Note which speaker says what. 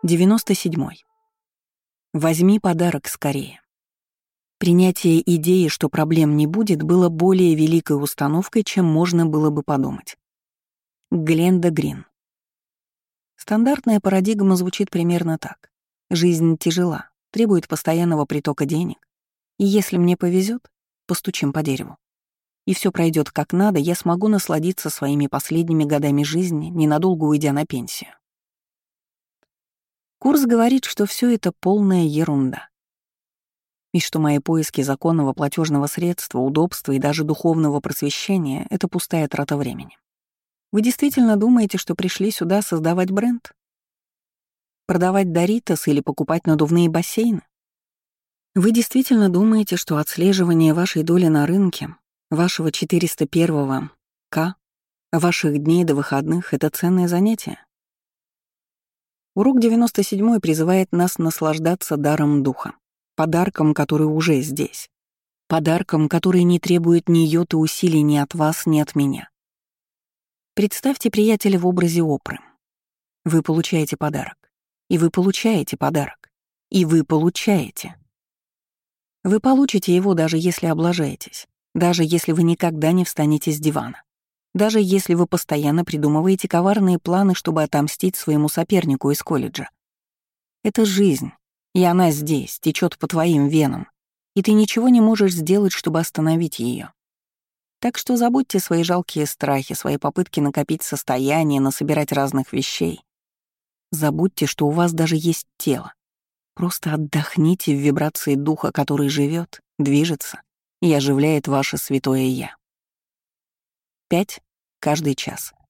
Speaker 1: 97. Возьми подарок скорее. Принятие идеи, что проблем не будет, было более великой установкой, чем можно было бы подумать. Гленда Грин. Стандартная парадигма звучит примерно так. Жизнь тяжела, требует постоянного притока денег. И если мне повезет, постучим по дереву, и все пройдет как надо, я смогу насладиться своими последними годами жизни, ненадолго уйдя на пенсию. Курс говорит, что все это полная ерунда. И что мои поиски законного платежного средства, удобства и даже духовного просвещения — это пустая трата времени. Вы действительно думаете, что пришли сюда создавать бренд? Продавать Доритос или покупать надувные бассейны? Вы действительно думаете, что отслеживание вашей доли на рынке, вашего 401-го К, ваших дней до выходных — это ценное занятие? Урок 97 призывает нас наслаждаться даром духа, подарком, который уже здесь, подарком, который не требует ни йоты усилий ни от вас, ни от меня. Представьте приятеля в образе Опры. Вы получаете подарок, и вы получаете подарок, и вы получаете. Вы получите его, даже если облажаетесь, даже если вы никогда не встанете с дивана, даже если вы постоянно придумываете коварные планы, чтобы отомстить своему сопернику из колледжа. Это жизнь, и она здесь, течет по твоим венам, и ты ничего не можешь сделать, чтобы остановить ее. Так что забудьте свои жалкие страхи, свои попытки накопить состояние, насобирать разных вещей. Забудьте, что у вас даже есть тело. Просто отдохните в вибрации духа, который живет, движется и оживляет ваше святое «Я». 5 каждый час.